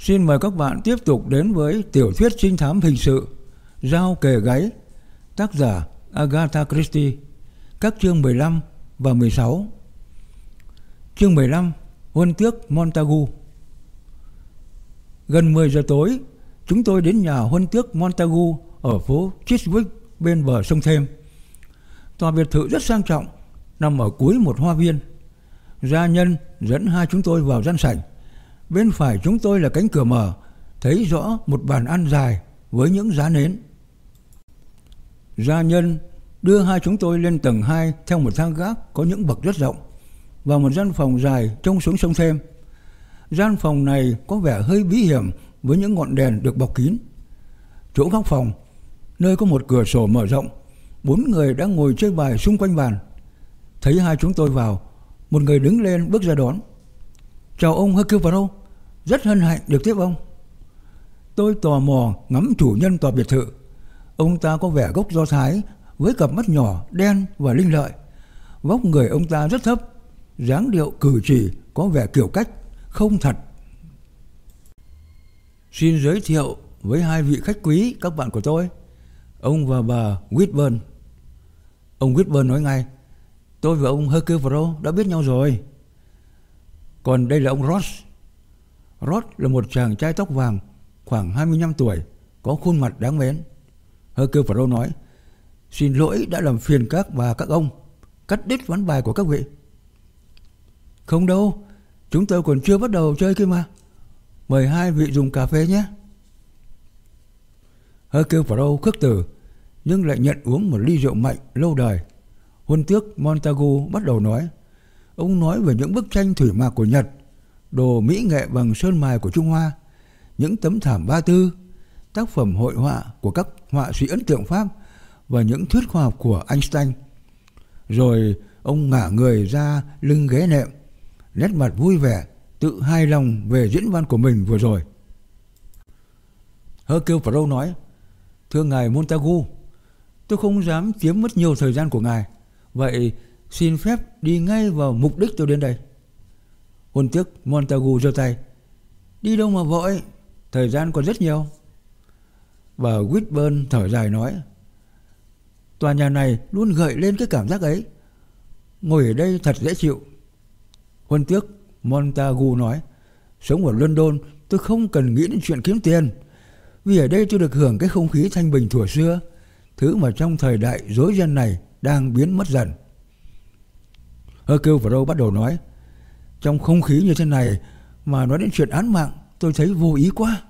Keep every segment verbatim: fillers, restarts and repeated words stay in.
Xin mời các bạn tiếp tục đến với tiểu thuyết trinh thám hình sự Dao kề gáy, tác giả Agatha Christie, các chương mười lăm và mười sáu. Chương mười lăm, Huân tước Montagu. Gần mười giờ tối, chúng tôi đến nhà Huân tước Montagu ở phố Chiswick bên bờ sông Thêm. Tòa biệt thự rất sang trọng, nằm ở cuối một hoa viên. Gia nhân dẫn hai chúng tôi vào gian sảnh. Bên phải chúng tôi là cánh cửa mở, thấy rõ một bàn ăn dài với những giá nến. Gia nhân đưa hai chúng tôi lên tầng hai theo một thang gác có những bậc rất rộng, vào một gian phòng dài trông xuống sông Thêm. Gian phòng này có vẻ hơi bí hiểm với những ngọn đèn được bọc kín. Chỗ góc phòng, nơi có một cửa sổ mở rộng, bốn người đang ngồi chơi bài xung quanh bàn. Thấy hai chúng tôi vào, một người đứng lên bước ra đón. Chào ông Hercule Poirot, rất hân hạnh được tiếp ông. Tôi tò mò ngắm chủ nhân tòa biệt thự. Ông ta có vẻ gốc Do Thái, với cặp mắt nhỏ, đen và linh lợi. Vóc người ông ta rất thấp, dáng điệu cử chỉ có vẻ kiểu cách, không thật. Xin giới thiệu với hai vị khách quý các bạn của tôi, ông và bà Whitburn. Ông Whitburn nói ngay, tôi và ông Hercule Poirot đã biết nhau rồi. Còn đây là ông Ross. Ross là một chàng trai tóc vàng, khoảng hai mươi lăm tuổi, có khuôn mặt đáng mến. Hercule Poirot nói, xin lỗi đã làm phiền các bà các ông, cắt đứt ván bài của các vị. Không đâu, chúng tôi còn chưa bắt đầu chơi kia mà. Mời hai vị dùng cà phê nhé. Hercule Poirot khước từ, nhưng lại nhận uống một ly rượu mạnh lâu đời. Huân tước Montagu bắt đầu nói. Ông nói về những bức tranh thủy mặc của Nhật, đồ mỹ nghệ bằng sơn mài của Trung Hoa, những tấm thảm Ba Tư, tác phẩm hội họa của các họa sĩ ấn tượng Pháp và những thuyết khoa học của Einstein. Rồi ông ngả người ra lưng ghế nệm, nét mặt vui vẻ, tự hài lòng về diễn văn của mình vừa rồi. Hercule Poirot nói, thưa ngài Montagu, tôi không dám chiếm mất nhiều thời gian của ngài, vậy xin phép đi ngay vào mục đích tôi đến đây. Huân tước Montagu giơ tay, đi đâu mà vội, thời gian còn rất nhiều. Bà Whitburn thở dài nói, tòa nhà này luôn gợi lên cái cảm giác ấy, ngồi ở đây thật dễ chịu. Huân tước Montagu nói, sống ở London tôi không cần nghĩ đến chuyện kiếm tiền, vì ở đây tôi được hưởng cái không khí thanh bình thuở xưa, thứ mà trong thời đại rối ren này đang biến mất dần. Hercule Poirot bắt đầu nói, trong không khí như thế này mà nói đến chuyện án mạng tôi thấy vô ý quá.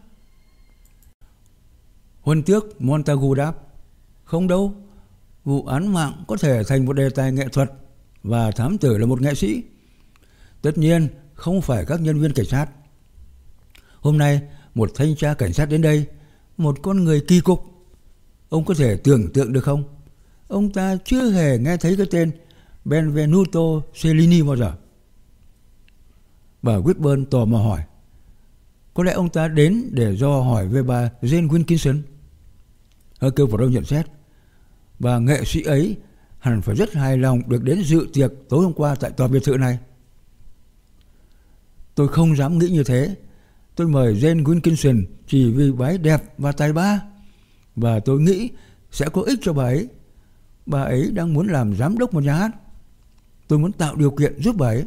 Huân tước Montagu đáp, không đâu, vụ án mạng có thể thành một đề tài nghệ thuật và thám tử là một nghệ sĩ. Tất nhiên không phải các nhân viên cảnh sát. Hôm nay một thanh tra cảnh sát đến đây, một con người kỳ cục. Ông có thể tưởng tượng được không? Ông ta chưa hề nghe thấy cái tên Benvenuto Cellini bao giờ. Bà Whitburn tò mò hỏi, có lẽ ông ta đến để do hỏi về bà Jane Wilkinson. Hercule Poirot nhận xét, bà nghệ sĩ ấy hẳn phải rất hài lòng được đến dự tiệc tối hôm qua tại tòa biệt thự này. Tôi không dám nghĩ như thế. Tôi mời Jane Wilkinson chỉ vì bà ấy đẹp và tài ba, và tôi nghĩ sẽ có ích cho bà ấy. Bà ấy đang muốn làm giám đốc một nhà hát. Tôi muốn tạo điều kiện giúp bà ấy.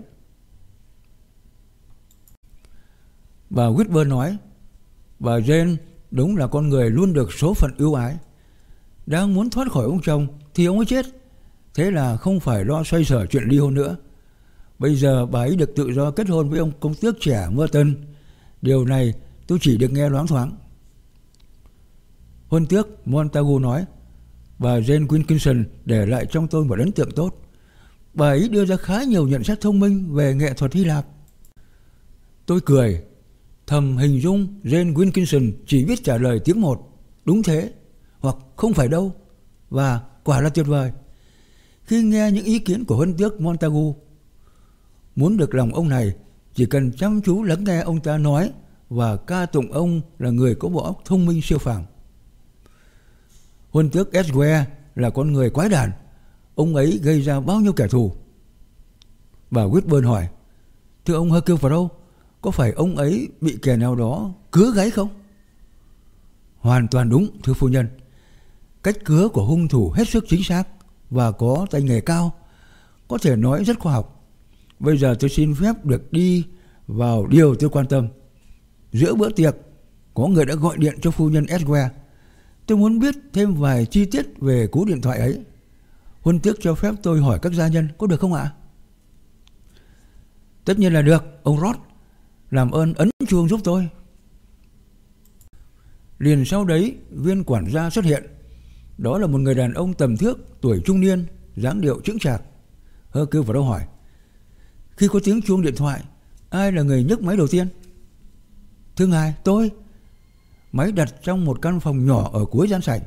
Bà Whitburn nói, bà Jane đúng là con người luôn được số phận ưu ái. Đang muốn thoát khỏi ông chồng thì ông ấy chết, thế là không phải lo xoay sở chuyện ly hôn nữa. Bây giờ bà ấy được tự do kết hôn với ông công tước trẻ Merton. Điều này tôi chỉ được nghe loáng thoáng. Huân tước Montagu nói, bà Jane Wilkinson để lại trong tôi một ấn tượng tốt. Bà ấy đưa ra khá nhiều nhận xét thông minh về nghệ thuật Hy Lạp. Tôi cười, thầm hình dung Jane Wilkinson chỉ biết trả lời tiếng một, đúng thế, hoặc không phải đâu, và quả là tuyệt vời. Khi nghe những ý kiến của Huân tước Montagu, muốn được lòng ông này, chỉ cần chăm chú lắng nghe ông ta nói và ca tụng ông là người có bộ óc thông minh siêu phàm. Huân tước Edgware là con người quái đản. Ông ấy gây ra bao nhiêu kẻ thù? Bà Whitburn hỏi, thưa ông Hercule Poirot, có phải ông ấy bị kẻ nào đó cứa gáy không? Hoàn toàn đúng, thưa phu nhân. Cách cứa của hung thủ hết sức chính xác và có tay nghề cao, có thể nói rất khoa học. Bây giờ tôi xin phép được đi vào điều tôi quan tâm. Giữa bữa tiệc, có người đã gọi điện cho phu nhân Edgware. Tôi muốn biết thêm vài chi tiết về cú điện thoại ấy. Huân tước cho phép tôi hỏi các gia nhân có được không ạ? Tất nhiên là được, ông Ross. Làm ơn ấn chuông giúp tôi. Liền sau đấy, viên quản gia xuất hiện. Đó là một người đàn ông tầm thước, tuổi trung niên, dáng điệu chững chạc. Hercule Poirot hỏi: khi có tiếng chuông điện thoại, ai là người nhấc máy đầu tiên? Thưa ngài, tôi. Máy đặt trong một căn phòng nhỏ ở cuối gian sảnh.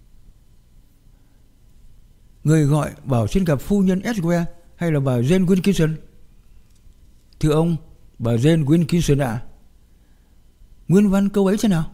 Người gọi bảo xin gặp phu nhân Edgware hay là bà Jane Wilkinson? Thưa ông, bà Jane Wilkinson ạ. À? Nguyên văn câu ấy thế nào?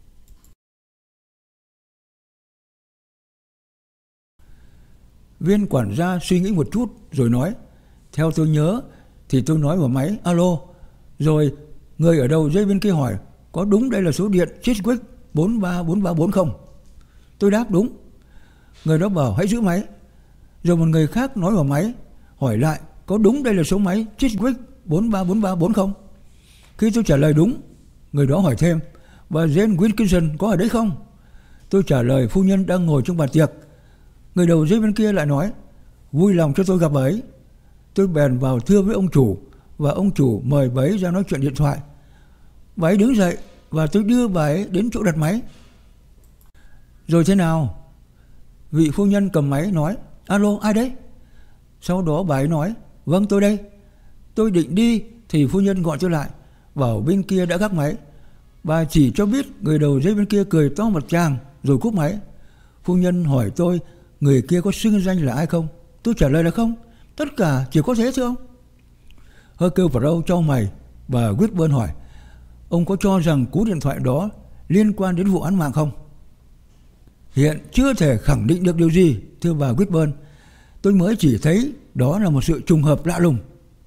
Viên quản gia suy nghĩ một chút rồi nói: theo tôi nhớ thì tôi nói vào máy alo, rồi người ở đầu dây bên kia hỏi có đúng đây là số điện Chiswick bốn ba bốn ba bốn không? Tôi đáp đúng. Người đó bảo hãy giữ máy. Rồi một người khác nói vào máy hỏi lại có đúng đây là số máy Chiswick bốn ba bốn ba bốn không? Khi tôi trả lời đúng, người đó hỏi thêm bà Jane Wilkinson có ở đấy không? Tôi trả lời phu nhân đang ngồi trong bàn tiệc. Người đầu dây bên kia lại nói vui lòng cho tôi gặp bà ấy. Tôi bèn vào thưa với ông chủ và ông chủ mời bà ấy ra nói chuyện điện thoại. Bà ấy đứng dậy và tôi đưa bà ấy đến chỗ đặt máy. Rồi thế nào? Vị phu nhân cầm máy nói alo, ai đấy? Sau đó bà ấy nói vâng, tôi đây. Tôi định đi thì phu nhân gọi tôi lại, bảo bên kia đã gác máy. Bà chỉ cho biết người đầu dây bên kia cười to một tràng rồi cúp máy. Phu nhân hỏi tôi người kia có xưng danh là ai không? Tôi trả lời là không. Tất cả chỉ có thế thưa ông. Hercule Poirot chau mày. Bà Whitburn hỏi ông có cho rằng cú điện thoại đó liên quan đến vụ án mạng không? Hiện chưa thể khẳng định được điều gì, thưa bà Whitburn. Tôi mới chỉ thấy đó là một sự trùng hợp lạ lùng.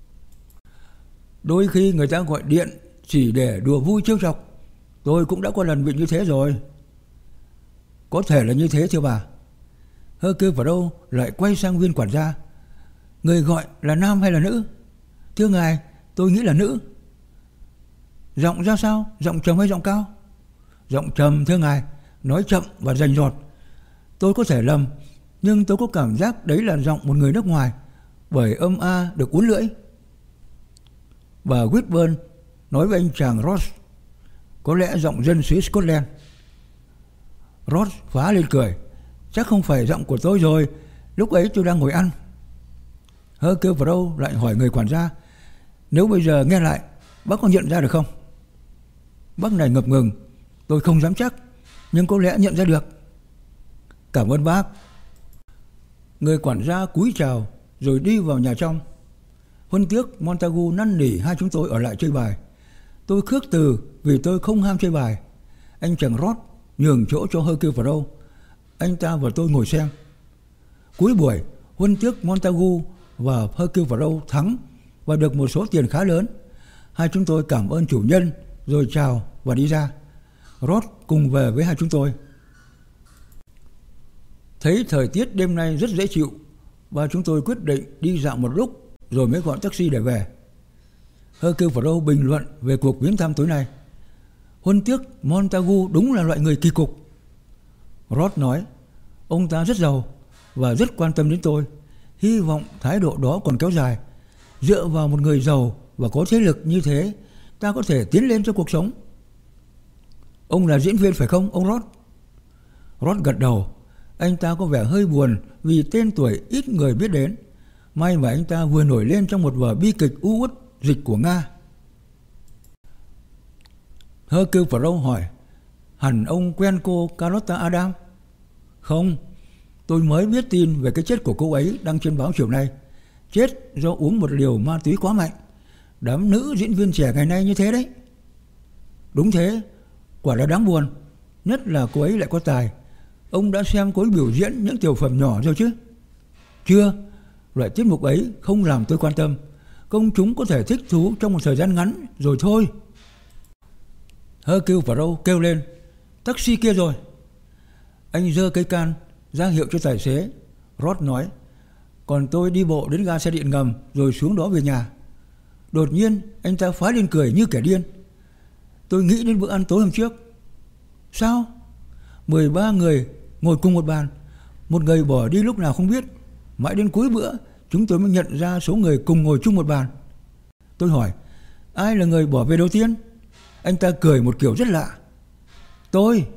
Đôi khi người ta gọi điện chỉ để đùa vui trêu chọc. Tôi cũng đã có lần bị như thế rồi. Có thể là như thế thưa bà. Hercule Poirot lại quay sang viên quản gia. Người gọi là nam hay là nữ? Thưa ngài, tôi nghĩ là nữ. Giọng ra sao? Giọng trầm hay giọng cao? Giọng trầm thưa ngài, nói chậm và rành rọt. Tôi có thể lầm, nhưng tôi có cảm giác đấy là giọng một người nước ngoài, bởi âm A được uốn lưỡi. Bà Whitburn nói với anh chàng Ross: có lẽ giọng dân xứ Scotland. Ross phá lên cười: chắc không phải giọng của tôi rồi, lúc ấy tôi đang ngồi ăn. Hercule Poirot lại hỏi người quản gia: nếu bây giờ nghe lại, bác có nhận ra được không? Bác này ngập ngừng: tôi không dám chắc, nhưng có lẽ nhận ra được. Cảm ơn bác. Người quản gia cúi chào rồi đi vào nhà trong. Huân tước Montagu năn nỉ hai chúng tôi ở lại chơi bài. Tôi khước từ vì tôi không ham chơi bài. Anh chàng Ross nhường chỗ cho Hercule Poirot. Anh ta và tôi ngồi xem. Cuối buổi, Huân tước Montagu và Hercule Poirot thắng và được một số tiền khá lớn. Hai chúng tôi cảm ơn chủ nhân rồi chào và đi ra. Ross cùng về với hai chúng tôi. Thấy thời tiết đêm nay rất dễ chịu và chúng tôi quyết định đi dạo một lúc rồi mới gọi taxi để về. Hercule Poirot bình luận về cuộc viếng thăm tối nay: Huân tước Montagu đúng là loại người kỳ cục. Ross nói: ông ta rất giàu và rất quan tâm đến tôi. Hy vọng thái độ đó còn kéo dài. Dựa vào một người giàu và có thế lực như thế, ta có thể tiến lên trong cuộc sống. Ông là diễn viên phải không, ông Ross? Ross gật đầu. Anh ta có vẻ hơi buồn vì tên tuổi ít người biết đến. May mà anh ta vừa nổi lên trong một vở bi kịch u uất Dịch của Nga. Hercule Poirot hỏi: hẳn ông quen cô Carlotta Adam? Không, tôi mới biết tin về cái chết của cô ấy đăng trên báo chiều nay. Chết do uống một liều ma túy quá mạnh. Đám nữ diễn viên trẻ ngày nay như thế đấy. Đúng thế, quả là đáng buồn. Nhất là cô ấy lại có tài. Ông đã xem cô ấy biểu diễn những tiểu phẩm nhỏ rồi chứ? Chưa, loại tiết mục ấy không làm tôi quan tâm. Công chúng có thể thích thú trong một thời gian ngắn rồi thôi. Hercule Poirot kêu lên: Taxi kia rồi. Anh giơ cây can ra hiệu cho tài xế. Roth nói: Còn tôi đi bộ đến ga xe điện ngầm rồi xuống đó về nhà. Đột nhiên anh ta phá lên cười như kẻ điên. Tôi nghĩ đến bữa ăn tối hôm trước. Sao? mười ba người ngồi cùng một bàn. Một người bỏ đi lúc nào không biết. Mãi đến cuối bữa chúng tôi mới nhận ra số người cùng ngồi chung một bàn. Tôi hỏi: Ai là người bỏ về đầu tiên? Anh ta cười một kiểu rất lạ. Tôi.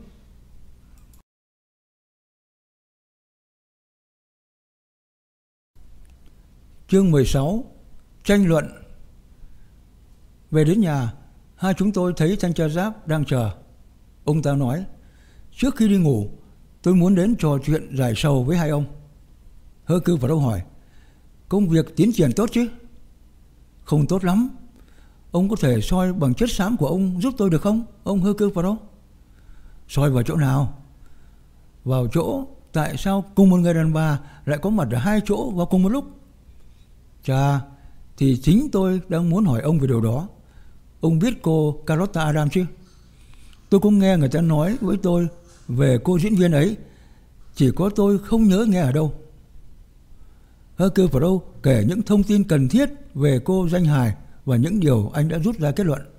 Chương mười sáu. Tranh luận. Về đến nhà, hai chúng tôi thấy thanh tra giáp đang chờ. Ông ta nói: Trước khi đi ngủ, tôi muốn đến trò chuyện giải sầu với hai ông. Hercule Poirot hỏi: Công việc tiến triển tốt chứ? Không tốt lắm. Ông có thể soi bằng chất xám của ông giúp tôi được không, ông Hercule Poirot? Soi vào chỗ nào? Vào chỗ tại sao cùng một người đàn bà lại có mặt ở hai chỗ vào cùng một lúc? Chà, thì chính tôi đang muốn hỏi ông về điều đó. Ông biết cô Carlotta Adams chứ? Tôi cũng nghe người ta nói với tôi về cô diễn viên ấy, chỉ có tôi không nhớ nghe ở đâu. Hercule Poirot kể những thông tin cần thiết về cô danh hài và những điều anh đã rút ra kết luận.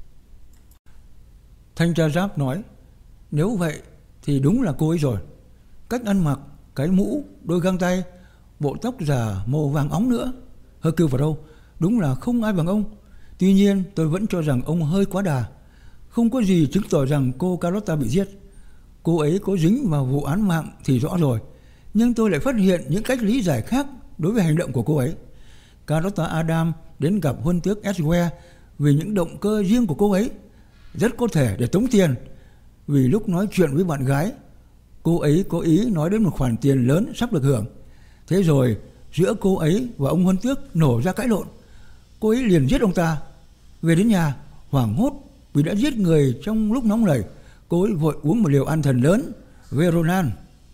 Thanh tra giáp nói: Nếu vậy thì đúng là cô ấy rồi. Cách ăn mặc, cái mũ, đôi găng tay, bộ tóc giả màu vàng óng nữa. Hercule Poirot: Đúng là không ai bằng ông. Tuy nhiên tôi vẫn cho rằng ông hơi quá đà. Không có gì chứng tỏ rằng cô Carlotta bị giết. Cô ấy có dính vào vụ án mạng thì rõ rồi, nhưng tôi lại phát hiện những cách lý giải khác đối với hành động của cô ấy. Carlotta Adams đến gặp huân tước Edgware vì những động cơ riêng của cô ấy, rất có thể để tống tiền. Vì lúc nói chuyện với bạn gái, cô ấy có ý nói đến một khoản tiền lớn sắp được hưởng. Thế rồi giữa cô ấy và ông huân tước nổ ra cãi lộn. Cô ấy liền giết ông ta. Về đến nhà hoảng hốt vì đã giết người trong lúc nóng nảy, cô ấy vội uống một liều an thần lớn, Veronan.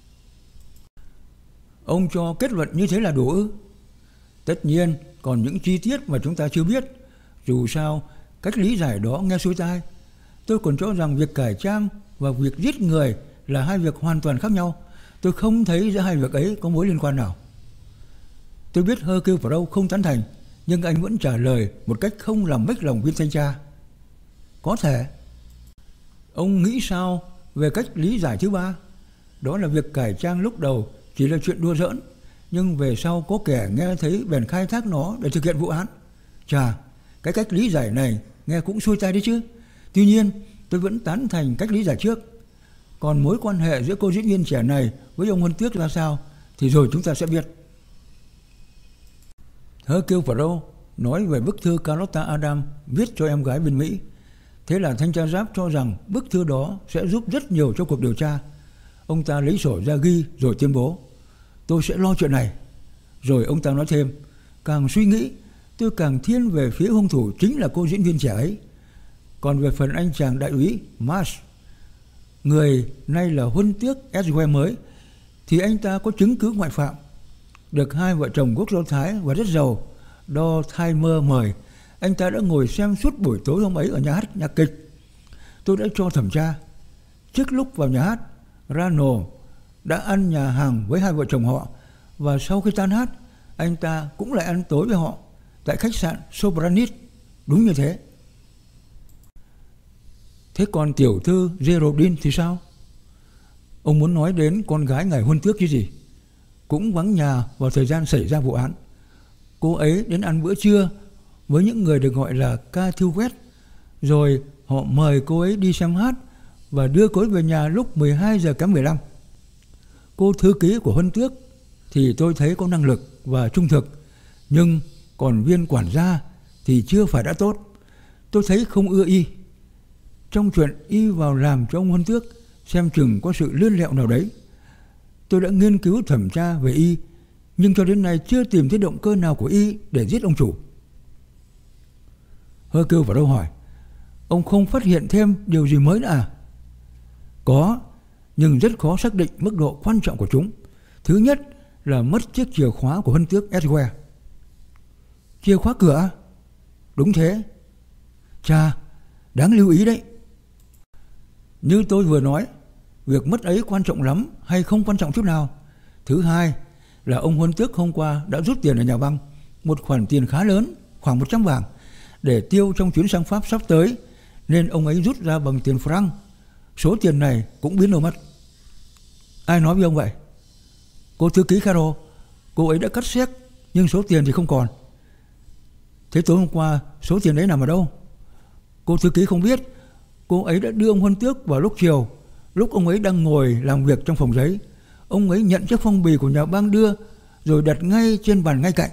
Ông cho kết luận như thế là đủ ư? Tất nhiên còn những chi tiết mà chúng ta chưa biết. Dù sao cách lý giải đó nghe xuôi tai. Tôi còn cho rằng việc cải trang và việc giết người là hai việc hoàn toàn khác nhau. Tôi không thấy giữa hai việc ấy có mối liên quan nào. Tôi biết Hercule Poirot không tán thành, nhưng anh vẫn trả lời một cách không làm mất lòng viên thanh tra. Có thể. Ông nghĩ sao về cách lý giải thứ ba? Đó là việc cải trang lúc đầu chỉ là chuyện đùa giỡn, nhưng về sau có kẻ nghe thấy bèn khai thác nó để thực hiện vụ án. Chà, cái cách lý giải này nghe cũng xuôi tai đấy chứ. Tuy nhiên tôi vẫn tán thành cách lý giải trước. Còn mối quan hệ giữa cô diễn viên trẻ này với ông huân tước ra sao thì rồi chúng ta sẽ biết. Hercule Poirot nói về bức thư Carlotta Adams viết cho em gái bên Mỹ. Thế là thanh tra giáp cho rằng bức thư đó sẽ giúp rất nhiều cho cuộc điều tra. Ông ta lấy sổ ra ghi rồi tuyên bố: Tôi sẽ lo chuyện này. Rồi ông ta nói thêm: Càng suy nghĩ tôi càng thiên về phía hung thủ chính là cô diễn viên trẻ ấy. Còn về phần anh chàng đại úy Marsh, người nay là huân tước Edgware mới, thì anh ta có chứng cứ ngoại phạm. Được hai vợ chồng gốc Do Thái và rất giàu Dortimer mời, anh ta đã ngồi xem suốt buổi tối hôm ấy ở nhà hát nhạc kịch. Tôi đã cho thẩm tra. Trước lúc vào nhà hát, Rano đã ăn nhà hàng với hai vợ chồng họ, và sau khi tan hát, anh ta cũng lại ăn tối với họ tại khách sạn Sopranis. Đúng như thế. Thế còn tiểu thư Geraldine thì sao? Ông muốn nói đến con gái ngài huân tước chứ gì? Cũng vắng nhà vào thời gian xảy ra vụ án. Cô ấy đến ăn bữa trưa với những người được gọi là ca thư quét, rồi họ mời cô ấy đi xem hát và đưa cô ấy về nhà lúc mười hai giờ kém mười lăm. Cô thư ký của huân tước thì tôi thấy có năng lực và trung thực, nhưng còn viên quản gia thì chưa phải đã tốt. Tôi thấy không ưa y. Trong chuyện y vào làm cho ông huân tước, xem chừng có sự lươn lẹo nào đấy. Tôi đã nghiên cứu thẩm tra về y, nhưng cho đến nay chưa tìm thấy động cơ nào của y để giết ông chủ. Hercule Poirot hỏi: Ông không phát hiện thêm điều gì mới nữa à? Có, nhưng rất khó xác định mức độ quan trọng của chúng. Thứ nhất là mất chiếc chìa khóa của huân tước Edgware. Chìa khóa cửa? Đúng thế. Chà, đáng lưu ý đấy. Như tôi vừa nói, việc mất ấy quan trọng lắm hay không quan trọng chút nào? Thứ hai là ông Huân Tước hôm qua đã rút tiền ở nhà băng, một khoản tiền khá lớn, khoảng một trăm vàng, để tiêu trong chuyến sang Pháp sắp tới, nên ông ấy rút ra bằng tiền franc. Số tiền này cũng biến đâu mất. Ai nói với ông vậy? Cô thư ký Carol. Cô ấy đã cắt xéc, nhưng số tiền thì không còn. Thế tối hôm qua số tiền đấy nằm ở đâu? Cô thư ký không biết. Cô ấy đã đưa ông Huân Tước vào lúc chiều, lúc ông ấy đang ngồi làm việc trong phòng giấy. Ông ấy nhận chiếc phong bì của nhà băng đưa, rồi đặt ngay trên bàn ngay cạnh.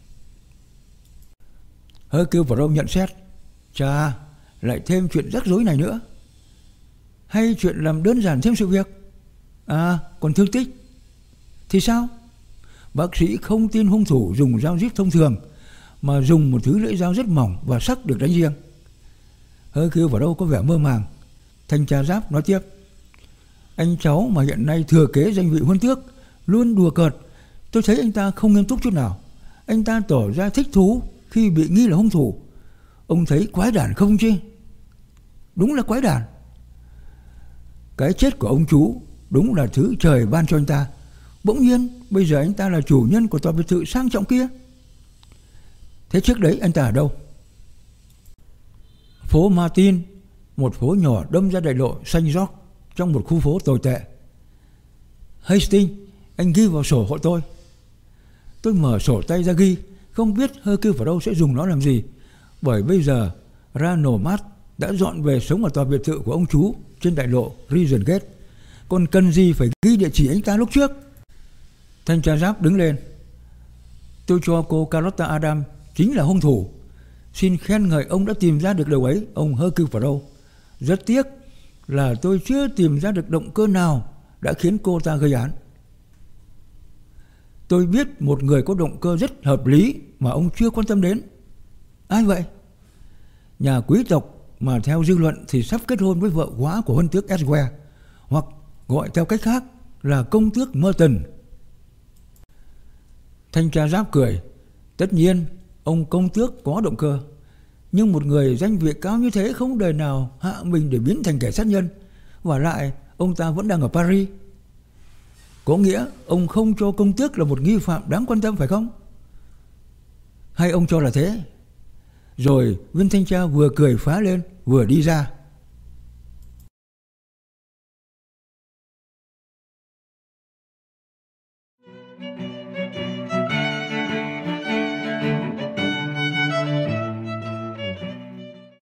Hercule Poirot nhận xét: chà, lại thêm chuyện rắc rối này nữa. Hay chuyện làm đơn giản thêm sự việc. À, còn thương tích thì sao? Bác sĩ không tin hung thủ dùng dao giết thông thường, mà dùng một thứ lưỡi dao rất mỏng và sắc được đánh riêng. Hercule Poirot có vẻ mơ màng. Thanh tra Giáp nói tiếp: anh cháu mà hiện nay thừa kế danh vị Huân Tước luôn đùa cợt. Tôi thấy anh ta không nghiêm túc chút nào. Anh ta tỏ ra thích thú khi bị nghi là hung thủ. Ông thấy quái đản không chứ? Đúng là quái đản. Cái chết của ông chú đúng là thứ trời ban cho anh ta. Bỗng nhiên bây giờ anh ta là chủ nhân của tòa biệt thự sang trọng kia. Thế trước đấy anh ta ở đâu? Phố Martin, một phố nhỏ đâm ra đại lộ Saint George, trong một khu phố tồi tệ. Hastings, anh ghi vào sổ hộ tôi. Tôi mở sổ tay ra ghi, không biết Hercule Poirot sẽ dùng nó làm gì, bởi bây giờ Ranald Mart đã dọn về sống ở tòa biệt thự của ông chú trên đại lộ Regent Gate. Còn cần gì phải ghi địa chỉ anh ta lúc trước? Thanh tra Giáp đứng lên: tôi cho cô Carlotta Adam chính là hung thủ. Xin khen ngợi ông đã tìm ra được điều ấy, ông Hercule Poirot. Rất tiếc là tôi chưa tìm ra được động cơ nào đã khiến cô ta gây án. Tôi biết một người có động cơ rất hợp lý mà ông chưa quan tâm đến. Ai vậy? Nhà quý tộc mà theo dư luận thì sắp kết hôn với vợ quá của Huân Tước Edgware, hoặc gọi theo cách khác là công tước Merton. Thanh tra Giáp cười: tất nhiên ông công tước có động cơ, nhưng một người danh vị cao như thế không đời nào hạ mình để biến thành kẻ sát nhân. Và lại ông ta vẫn đang ở Paris. Có nghĩa ông không cho công tước là một nghi phạm đáng quan tâm phải không? Hay ông cho là thế? Rồi viên thanh tra vừa cười phá lên vừa đi ra.